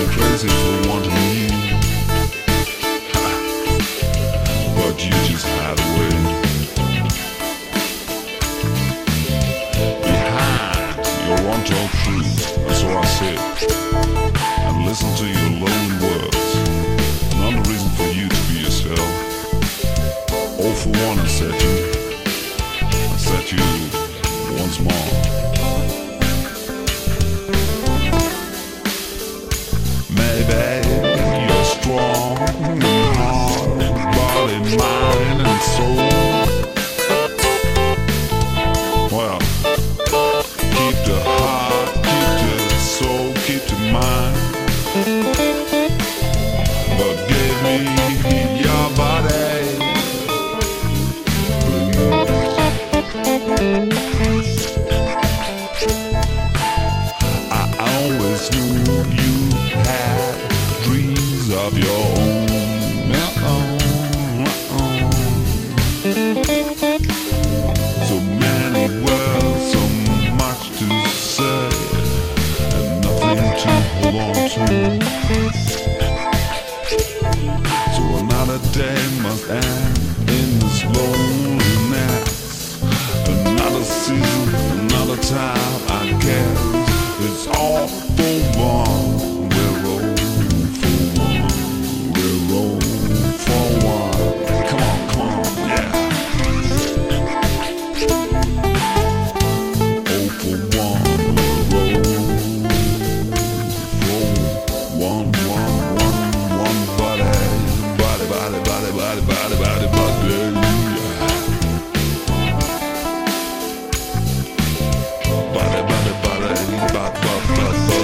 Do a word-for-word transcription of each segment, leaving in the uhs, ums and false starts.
I'm crazy for wanting you, but you just hide away behind your untold truth. And so I sit and listen to your lonely words. Another reason for you to be yourself. All for one, I set you, I set you once more. Maybe you're strong in heart, body, mind, and soul. Well, keep the heart, keep the soul, keep the mind. But give me your body, please. I always knew you had dreams of your own. So many words, so much to say, and nothing to hold on to. So another day must end in this loneliness. Another season, another time, I guess. It's all for one. We're all for one. We're all for one. Come on, come on, yeah. All for one. We're all for one, one, one, one body. Body, body, body, body, body, body, body. Body, body, body, body, body, body.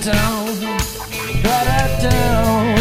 down, da-da-down.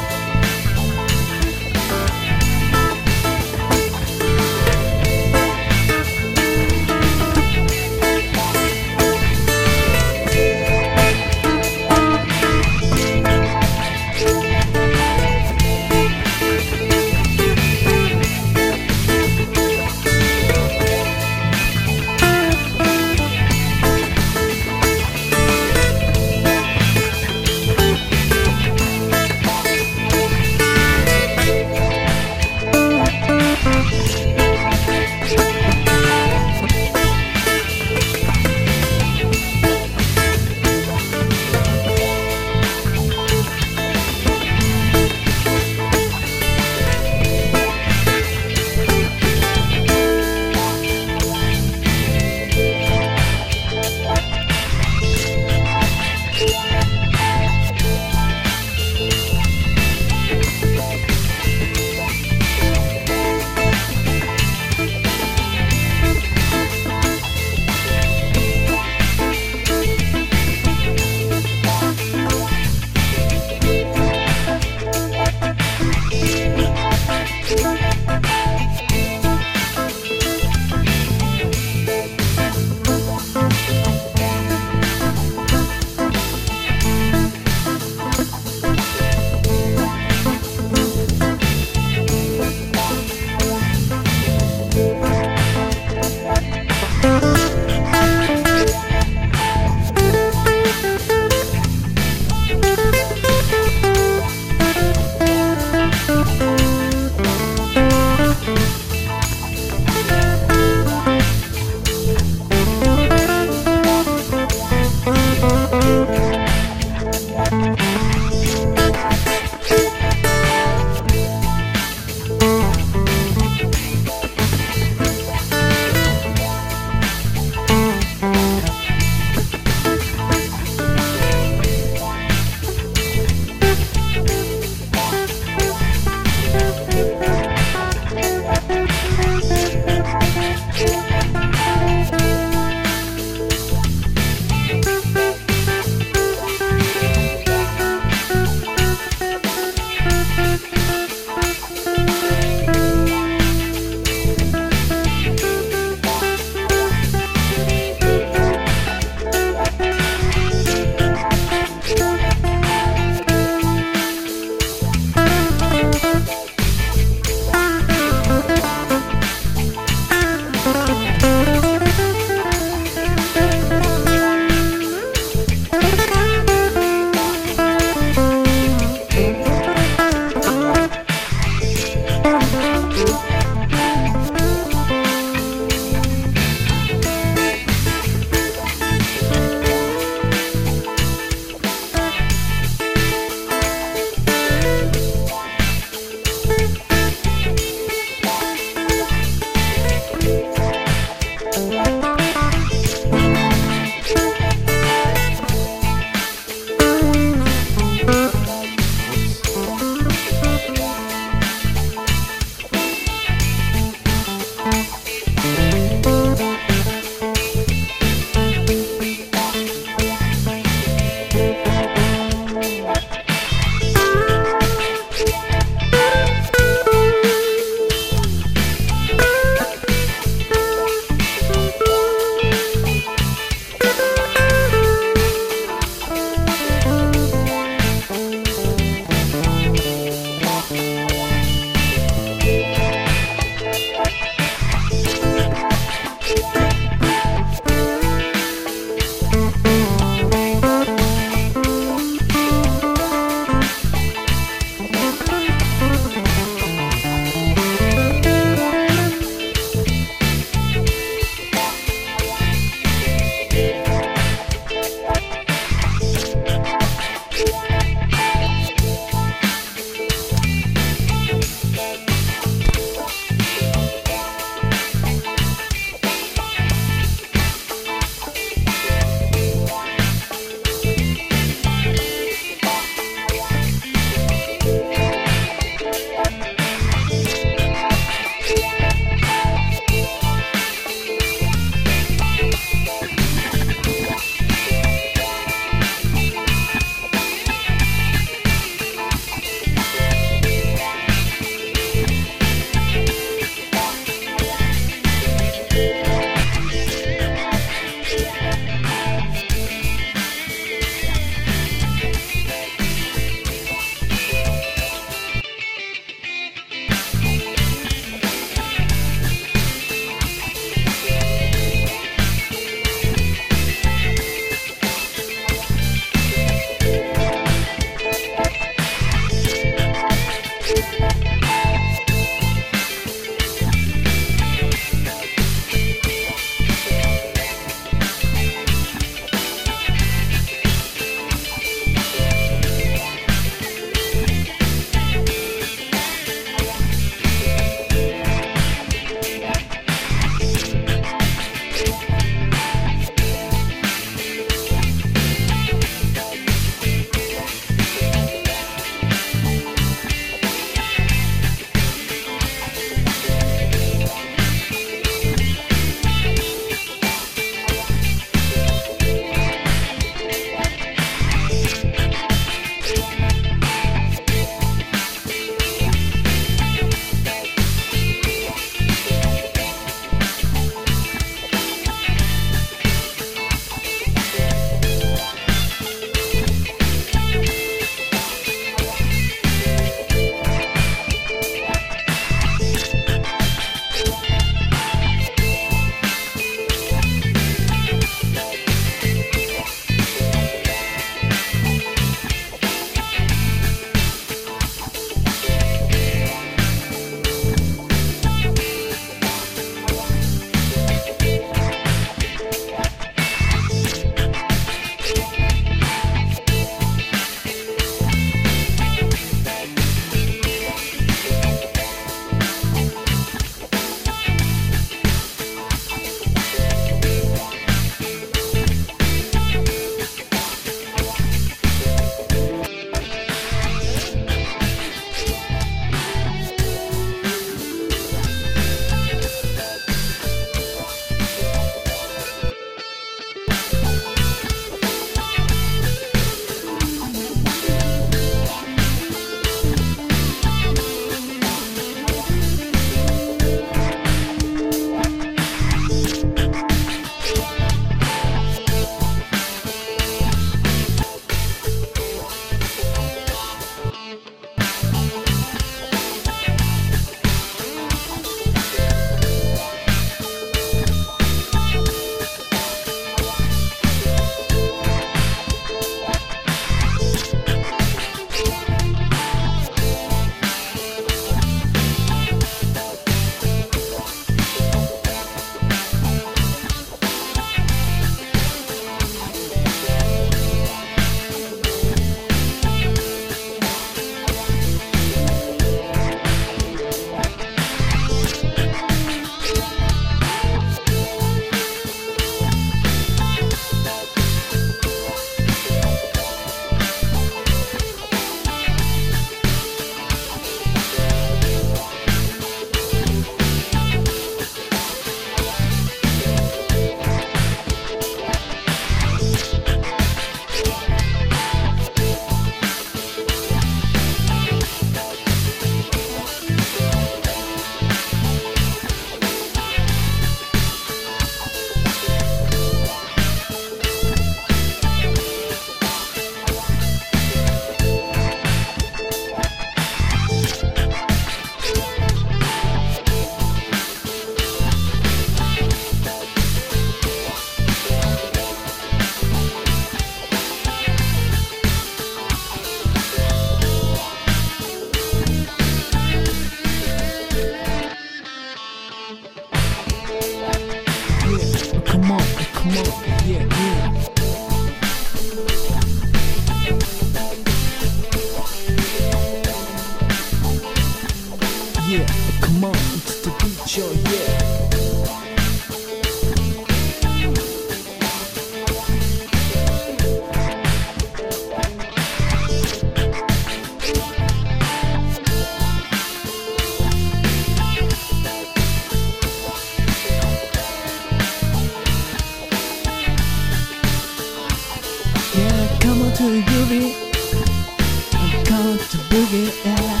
to the groovy. Come to boogie, yeah.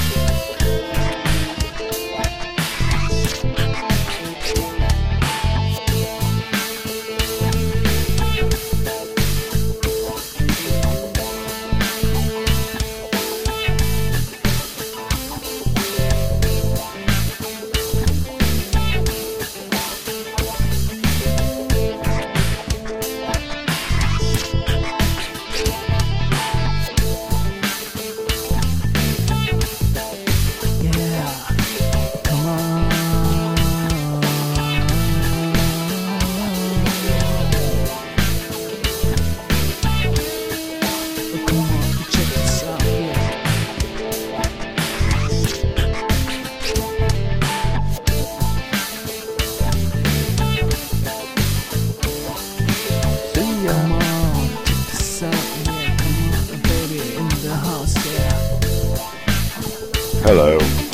Come on, check this out, yeah, come on, baby, in the house, yeah. Hello,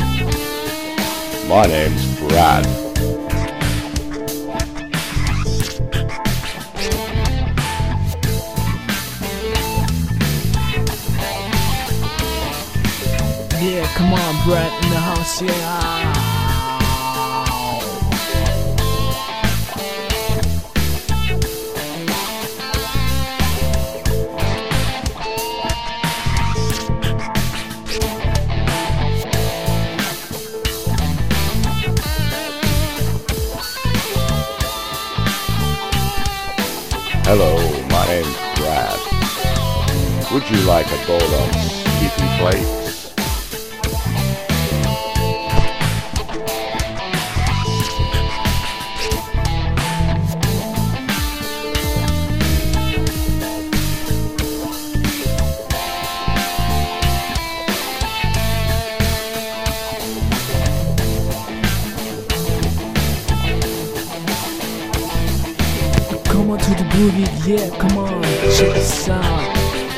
my name's Brad. Yeah, come on, Brad, in the house, yeah. Hello, my name's Brad. Would you like a bowl of Skippy Flakes? Come on to the boogie, yeah, come on, check this out.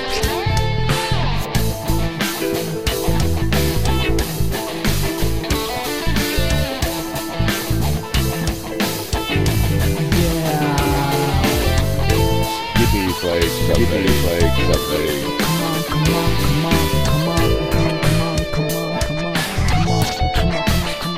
Skippy Flakes, Skippy Flakes, something. Come on, come on, come on, come on, come on, come on, come on, come on, come on, come on, come on.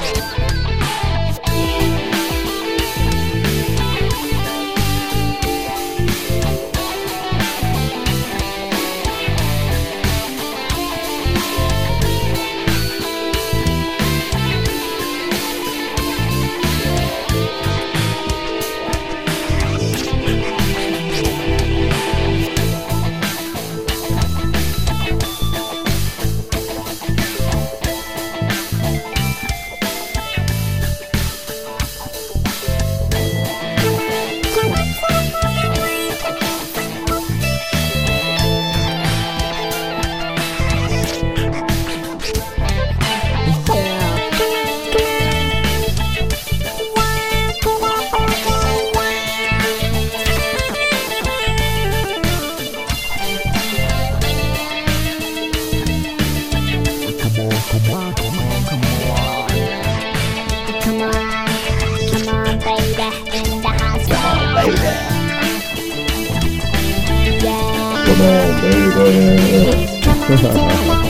Come on, baby. Come on,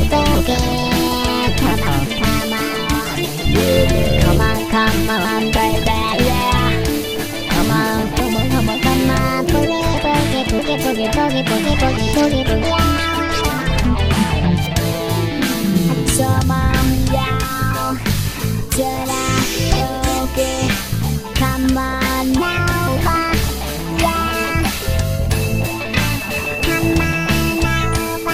Yeah, man. come on, come on, baby, yeah. Come on, come on, come on, come on, boogie, boogie, boogie, boogie, boogie, boogie, boogie, boogie, boogie, yeah. Come on, yeah, tonight, boogie, come on now, yeah. Come on now,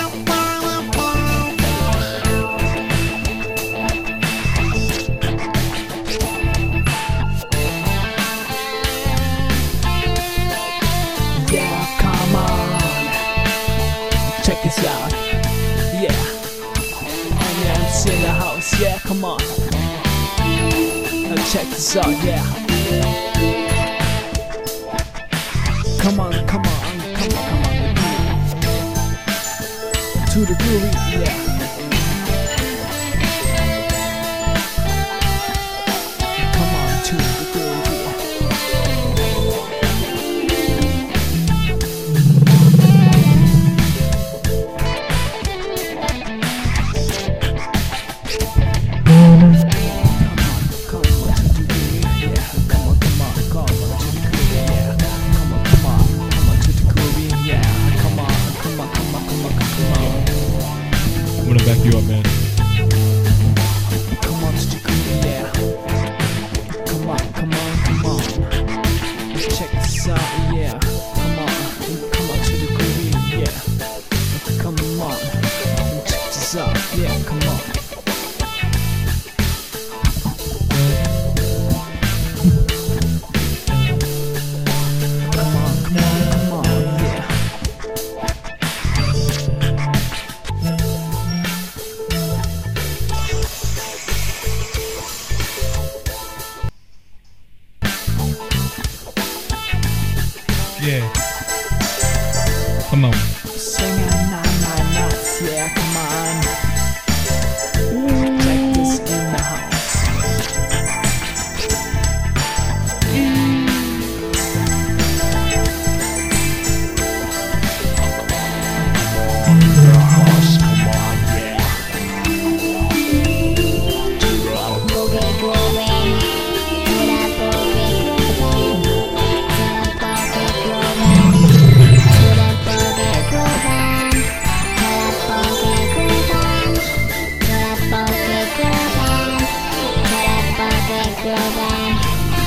Yeah, come on. Check this out. Yeah. And yeah, I'm in the house. Yeah, come on. Now check this out. Yeah. Come on, come on, come on, come on. To the groovy. Yeah. Come on to the groovy. Come on. Swinging on my nuts, yeah, come on. Check this in the house. House, come on, yeah. Boogie grooving, to the boogie grooving, to the boogie grooving, to the boogie grooving, to the boogie grooving, to the boogie grooving, to the boogie grooving,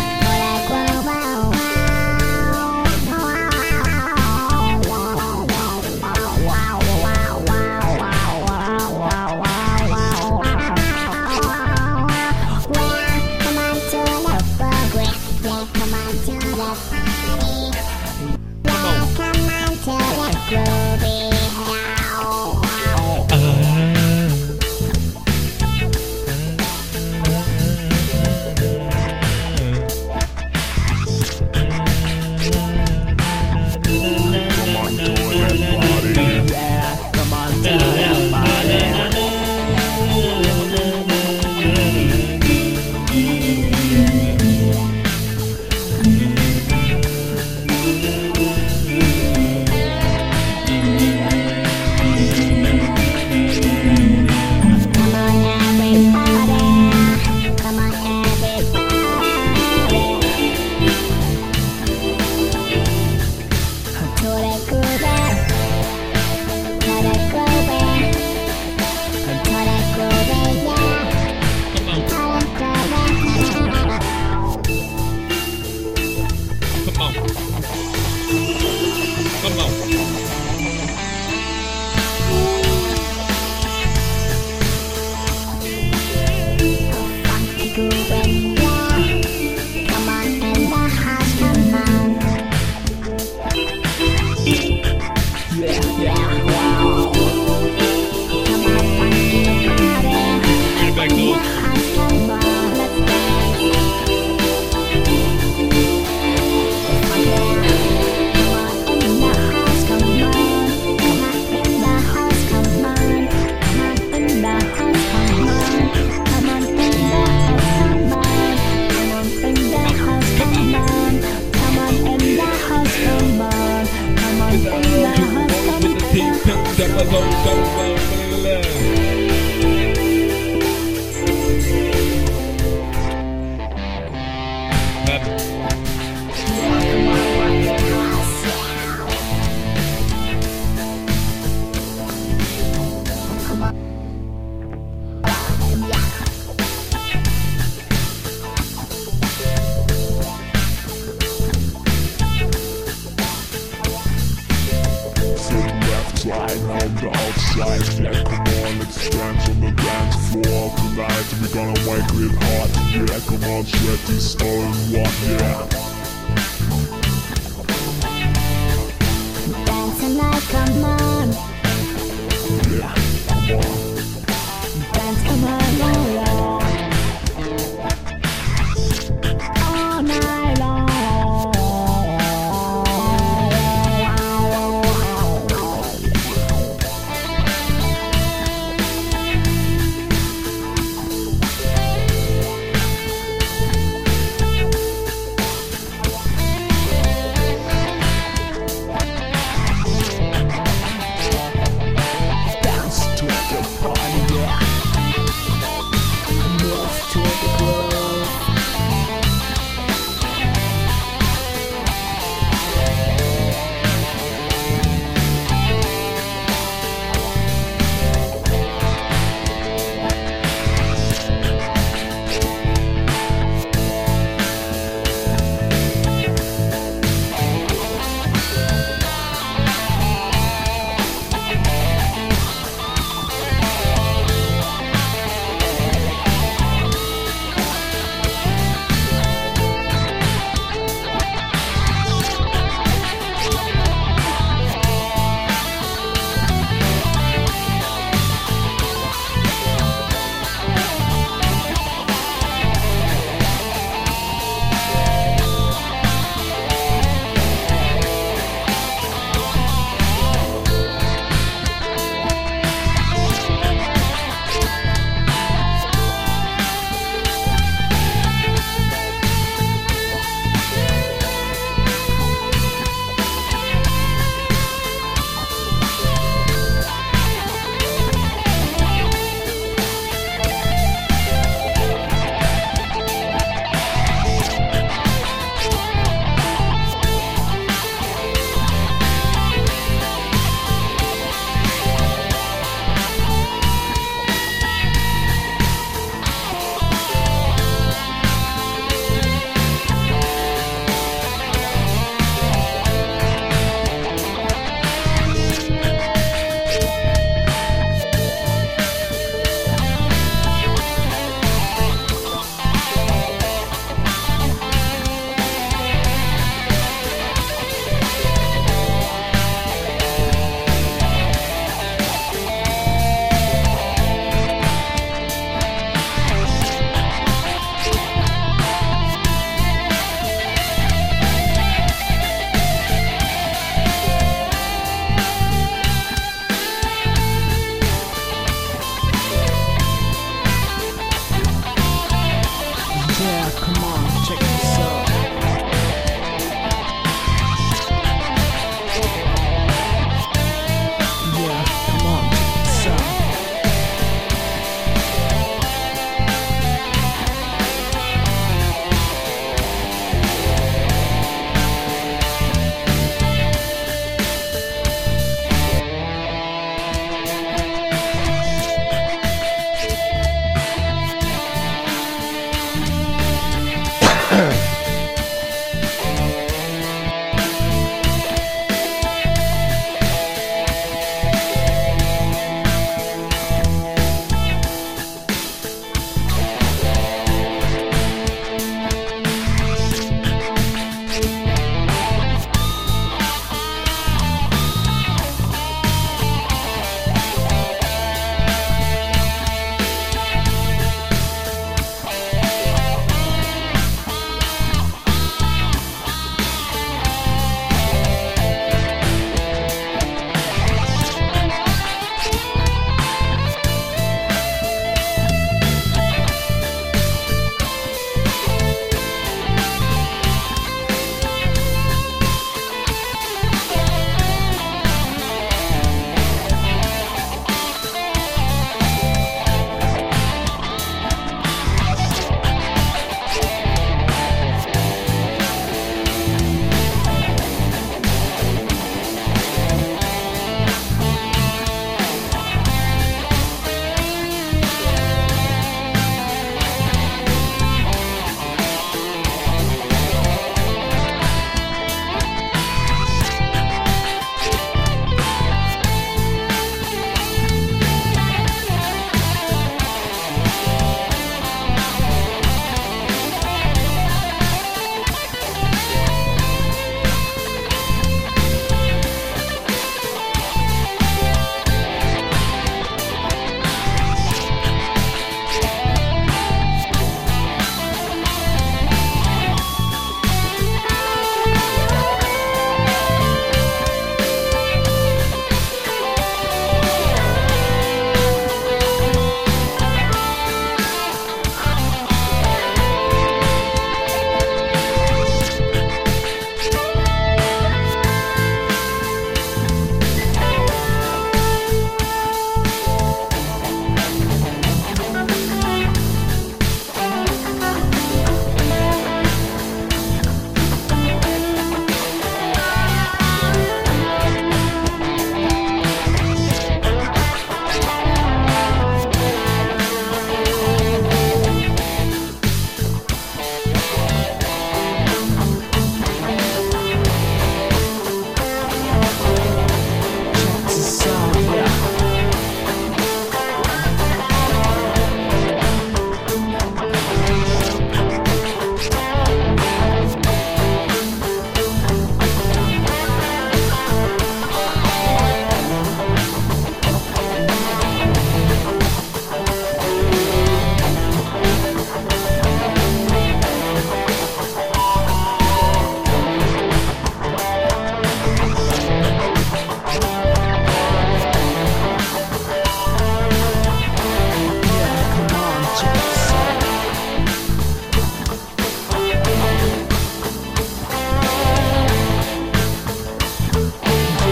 Slide on the outside, yeah, come on, let's dance on the dance floor tonight. We're gonna make it hot, yeah, come on, sweat this all in one, yeah. dance tonight, come on. Yeah, come on. Dance all night long. All night long.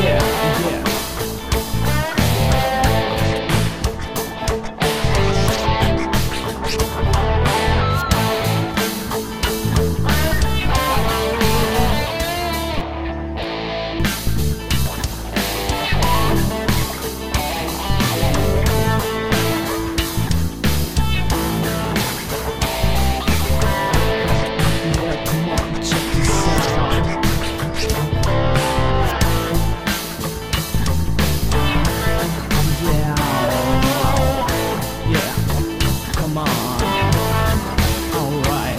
Yeah, yeah. Yeah, come on, check this out. Yeah, yeah, come on. Alright,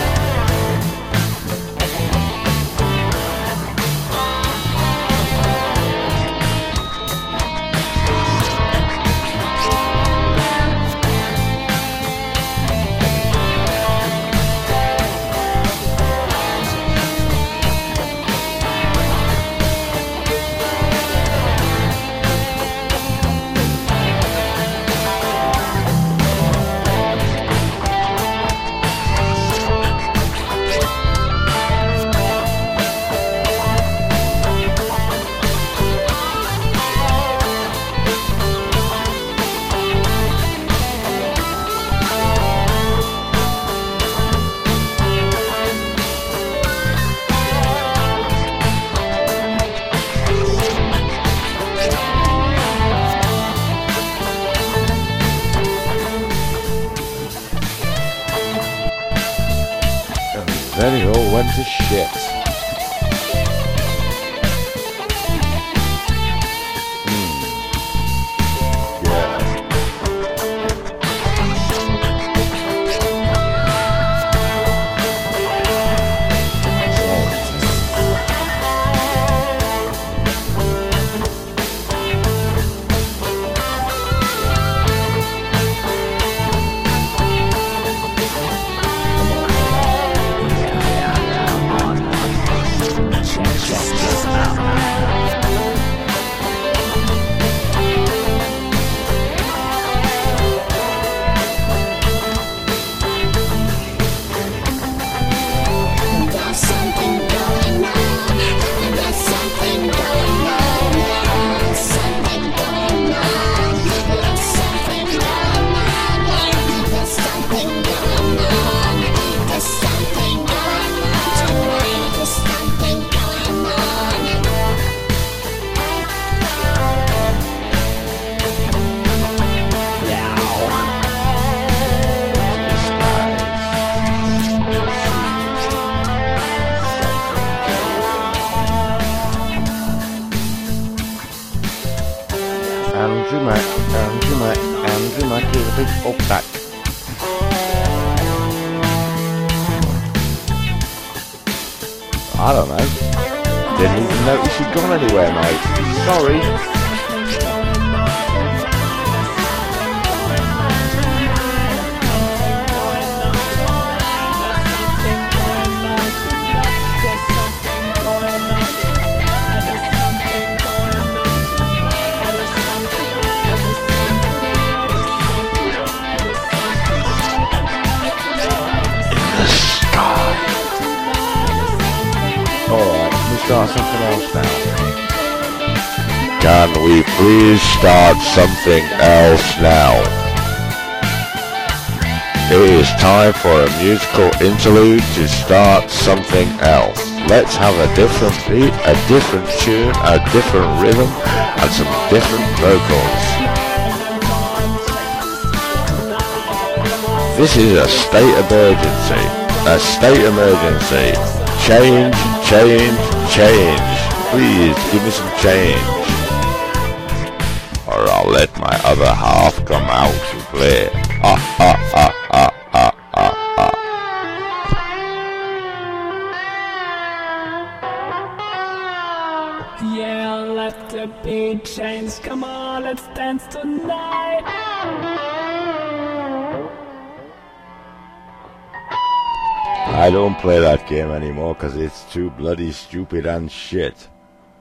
Then it all went to shit. Hmm. Yeah. check, check this out. There's something going on. There's something going on. There's something going on. There's something going on. There's something going on. There's something going on tonight. There's something going on. Andrew Mac, Andrew Mac, Andrew Mac is a big upback. I don't know. Didn't even notice you'd gone anywhere, mate. Sorry. Alright, can we start something else now? Can we please start something else now? It is time for a musical interlude to start something else. Let's have a different beat, a different tune, a different rhythm, and some different vocals. This is a state emergency. A state emergency. Change, change, change. Please give me some change. Or I'll let my other half come out to play. Ah, ah, ah, ah, ah, ah, ah. Yeah, let the beat change. Come on, let's dance tonight. I don't play that game anymore because it's too bloody stupid and shit.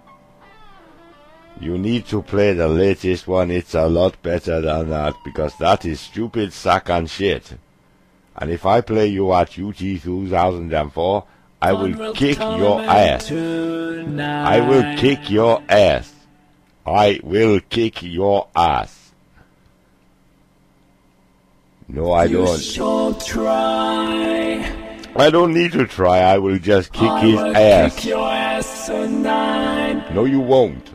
You need to play the latest one. It's a lot better than that because that is stupid sack and shit. And if I play you at U T two thousand four, I will kick your ass. I will kick your ass. I will kick your ass. No, I don't. You should try. I don't need to try. I will just kick I his will ass. kick your ass tonight. No, you won't.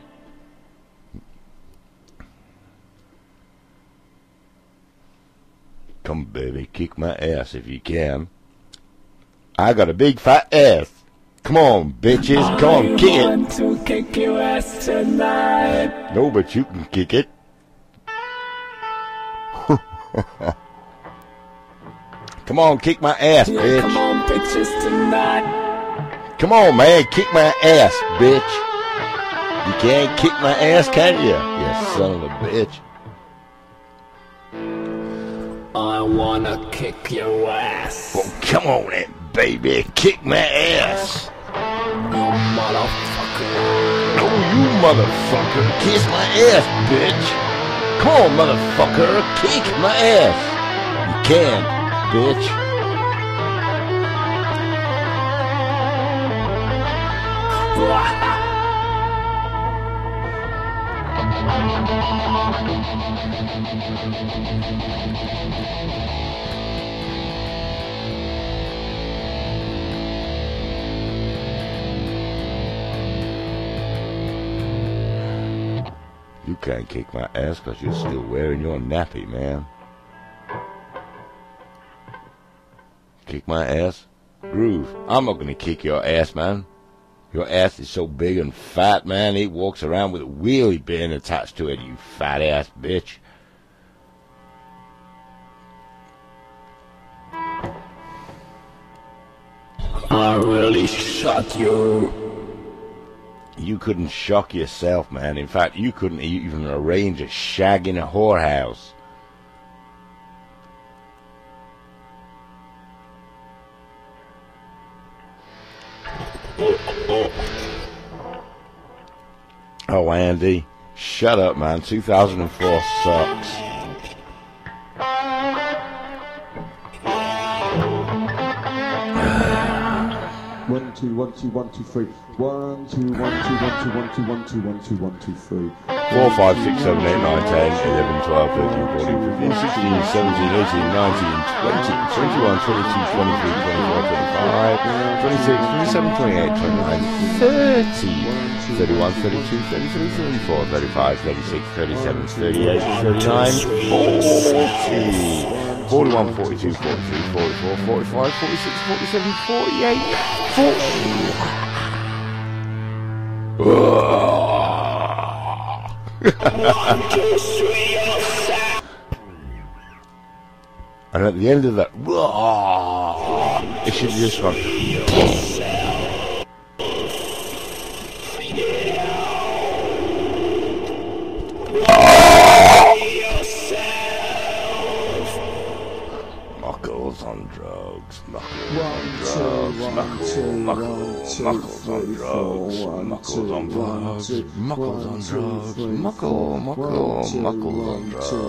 Come, baby, kick my ass if you can. I got a big fat ass. Come on, bitches. Come on, kick I it. want to kick your ass tonight. No, but you can kick it. Come on, kick my ass, Yeah, bitch. come on, bitches tonight. Come on, man, kick my ass, bitch. You can't kick my ass, can you? You son of a bitch. I wanna kick your ass. Well, come on then, baby. Kick my ass. You motherfucker. No, you motherfucker. Kiss my ass, bitch. Come on, motherfucker. Kick my ass. You can't, bitch. You can't kick my ass because you're still wearing your nappy, man. Kick my ass? Groove. I'm not gonna kick your ass, man. Your ass is so big and fat, man. It walks around with a wheelie bin attached to it, you fat ass bitch. I really shot you. You couldn't shock yourself, man. In fact, you couldn't even arrange a shag in a whorehouse. Oh, Andy, shut up, man. two thousand four sucks. One, two, one, two, one, two, three. One, two, one, two, one, two, one, two, one, two, one, two, one, two, three. four, five, six, seven, eight, nine, ten, eleven, twelve, thirteen, fourteen, fifteen, sixteen, seventeen, eighteen, nineteen, twenty, twenty-one, twenty-two, twenty-three, twenty-four, twenty-five, twenty-six, twenty-seven, twenty-eight, twenty-nine, thirty, thirty-one, thirty-two, thirty-three, thirty-four, thirty-five, thirty-six, thirty-seven, thirty-eight, thirty-nine, forty. forty-one, forty-two, forty-three, forty-four, forty-five, forty-six, forty-seven, forty-eight, forty. And at the end of that, it should just run. Muckles on drugs, muckles on drugs, muckles, muckles, muckles on drugs, muckles on drugs, muckles on drugs, muckle, muckle, muckles on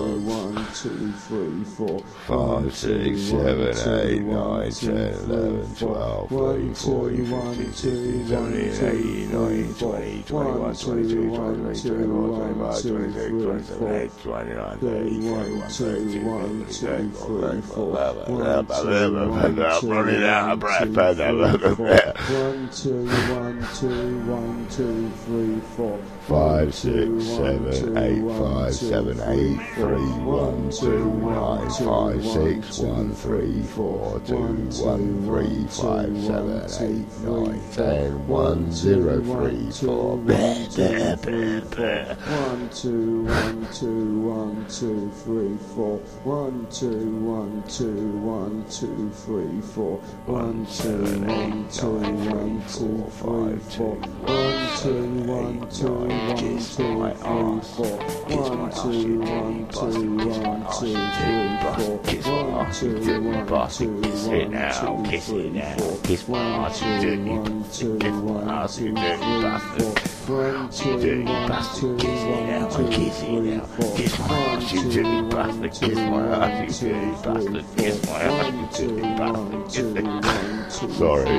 drugs. Five, six, seven, eight, nine, ten, eleven, twelve, thirteen, fourteen, fifteen, sixteen, seventeen, eighteen, nineteen, twenty, twenty-one, twenty-two, twenty-three, twenty-four, twenty-five, twenty-six, twenty-seven, twenty-nine, thirty, thirty-one, thirty-two, thirty-three, thirty-four. One, two, one, two, one, two, one, two, three, four. Five, six, seven, eight, five, seven, eight, three, one, two, nine, five, six, one, three, four, two, one, three, five, seven, eight, nine, ten, one, zero, three, four. One, two, one, two, one, two, three, four. One, two, one, two, one, two, three, four. One, two, one, two, one, one, two, three, four. One, two, one, two, one, two, three, four. One, two, one, two, one, two, three, four. One, two, one, two, one, two, three, four. Kiss my ass, you dirty One, two, Kiss my one, ass, you two, dirty three, bastard. four. One, two, You dirty one, bastard. two, Kiss it one, now, two, kiss it three, now. four. Kiss my ass, you dirty bastard. Kiss my ass, you dirty bastard. Kiss my ass, you dirty bastard. Kiss it. Sorry.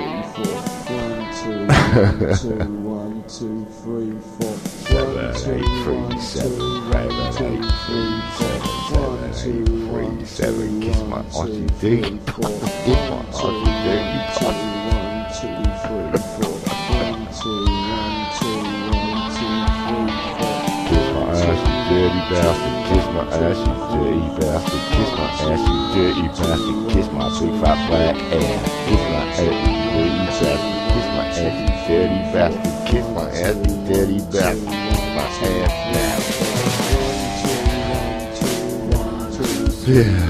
One, two, one, two, three, four. Seven, eight, three, seven, seven, eight, three, seven, seven, eight, three, seven. Kiss my ass, you dirty bastard. Kiss my ass, you dirty bastard. Dirty bastard, kiss my ass, you dirty bastard, kiss my ass, you dirty bastard, kiss my big fat black ass, kiss my ass, you dirty bastard, kiss my ass, you dirty bastard, kiss my ass, you dirty bastard, kiss my ass now. Yeah.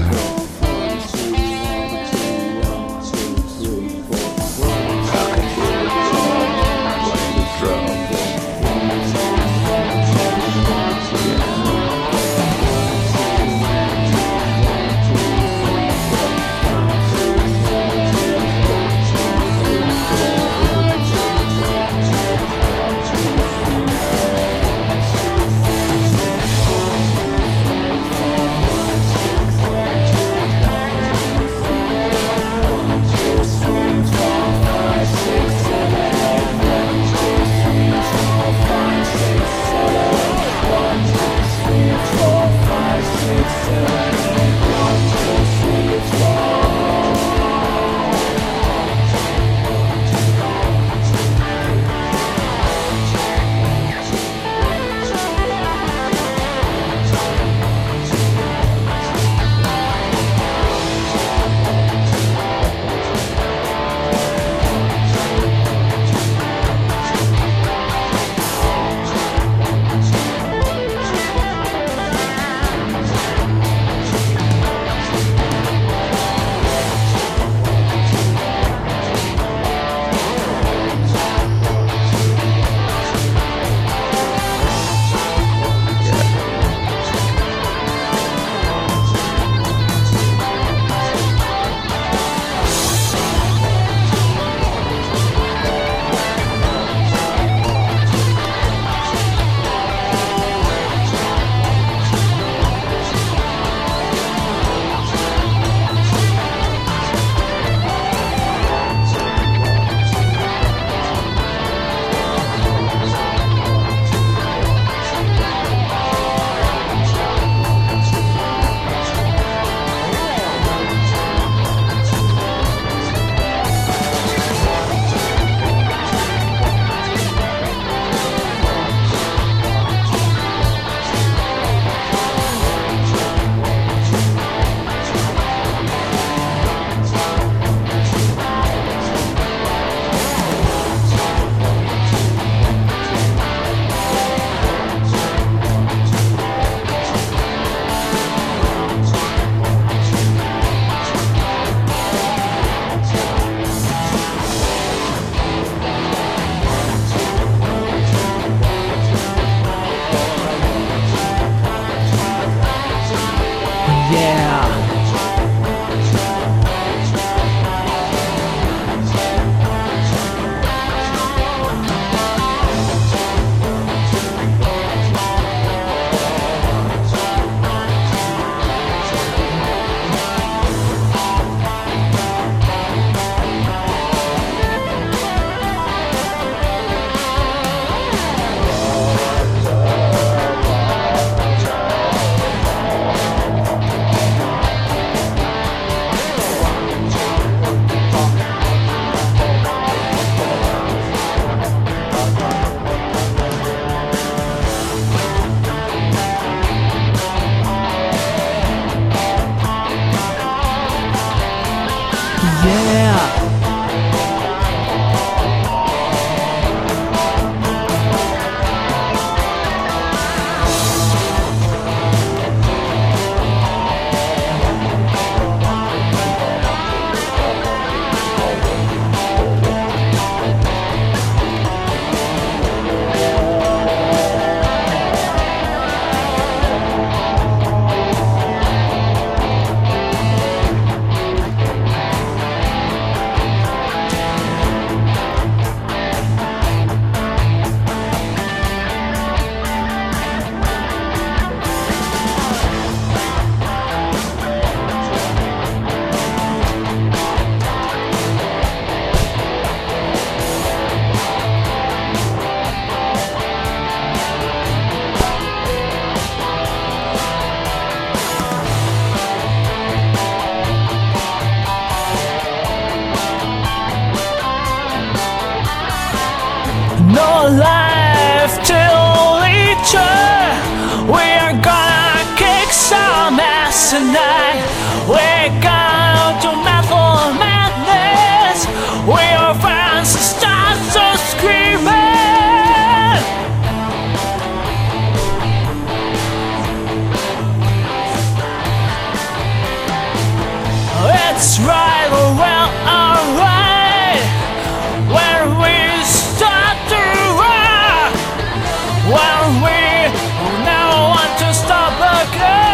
we never want to stop again.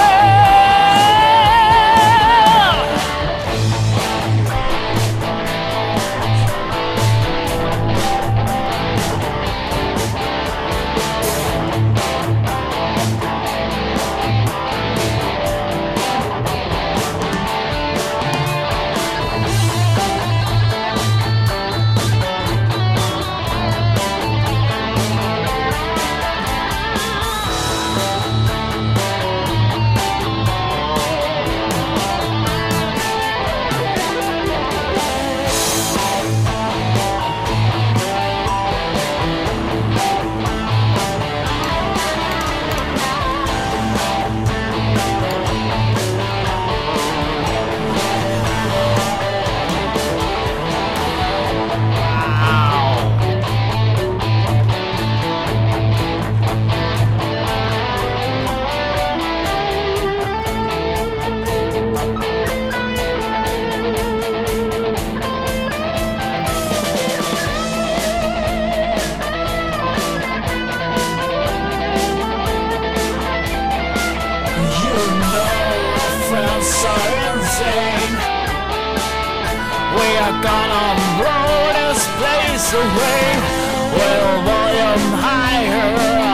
We are gonna blow this place away with a volume higher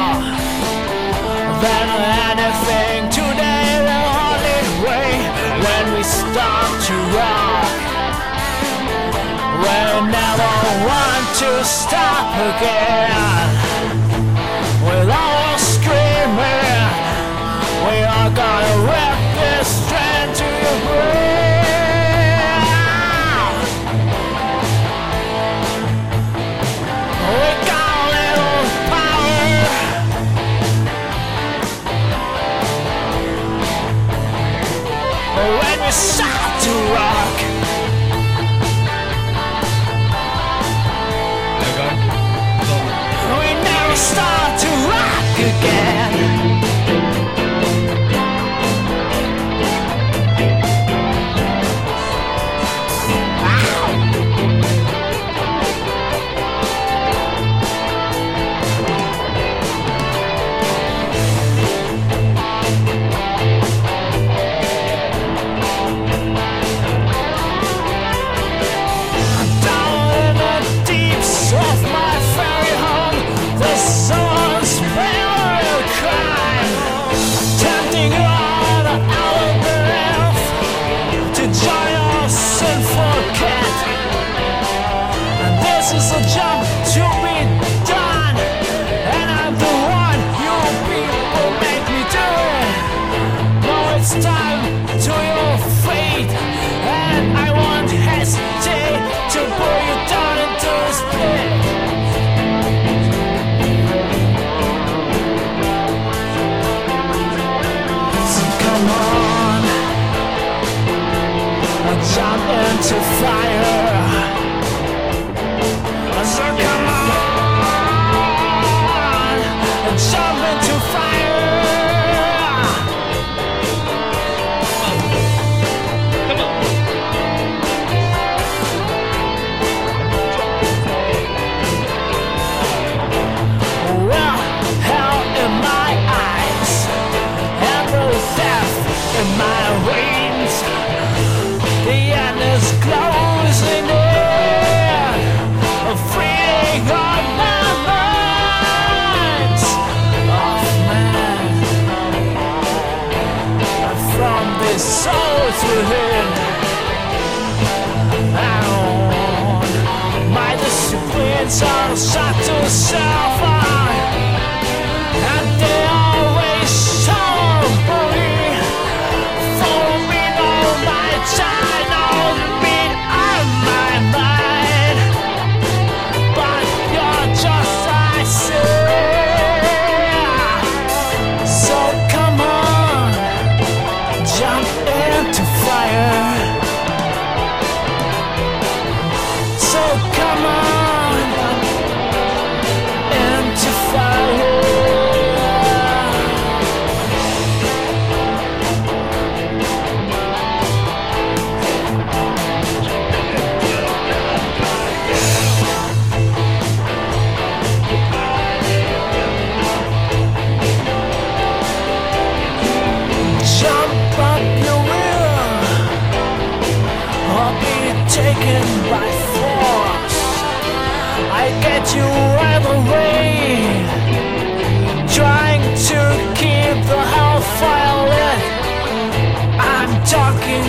than anything today. The only way when we start to rock, we never want to stop again. With all screaming, we are gonna rip this strand to your brain. When we start to rock, we never start to rock again. This is a job to be done, and I'm the one you people make me do it. Now it's time to your fate, and I won't hesitate to pull you down into this pit. So come on, jump into fire. So come on, jump into fire. Come on. Well, hell in my eyes, and the death in my veins. The end is closing in. Freeing on my minds of man.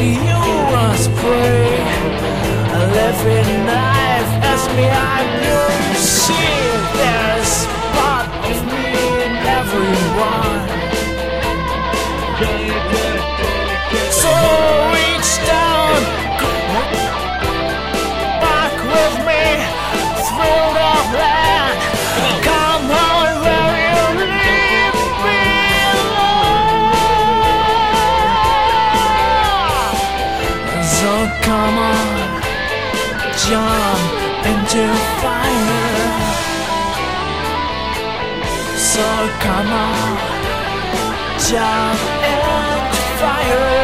you was prey. A living knife as behind you. See, there's part of me in everyone. So reach down, walk with me through the land. Come on where you leave me alone. So come on, jump into fire. So come on, jump into fire.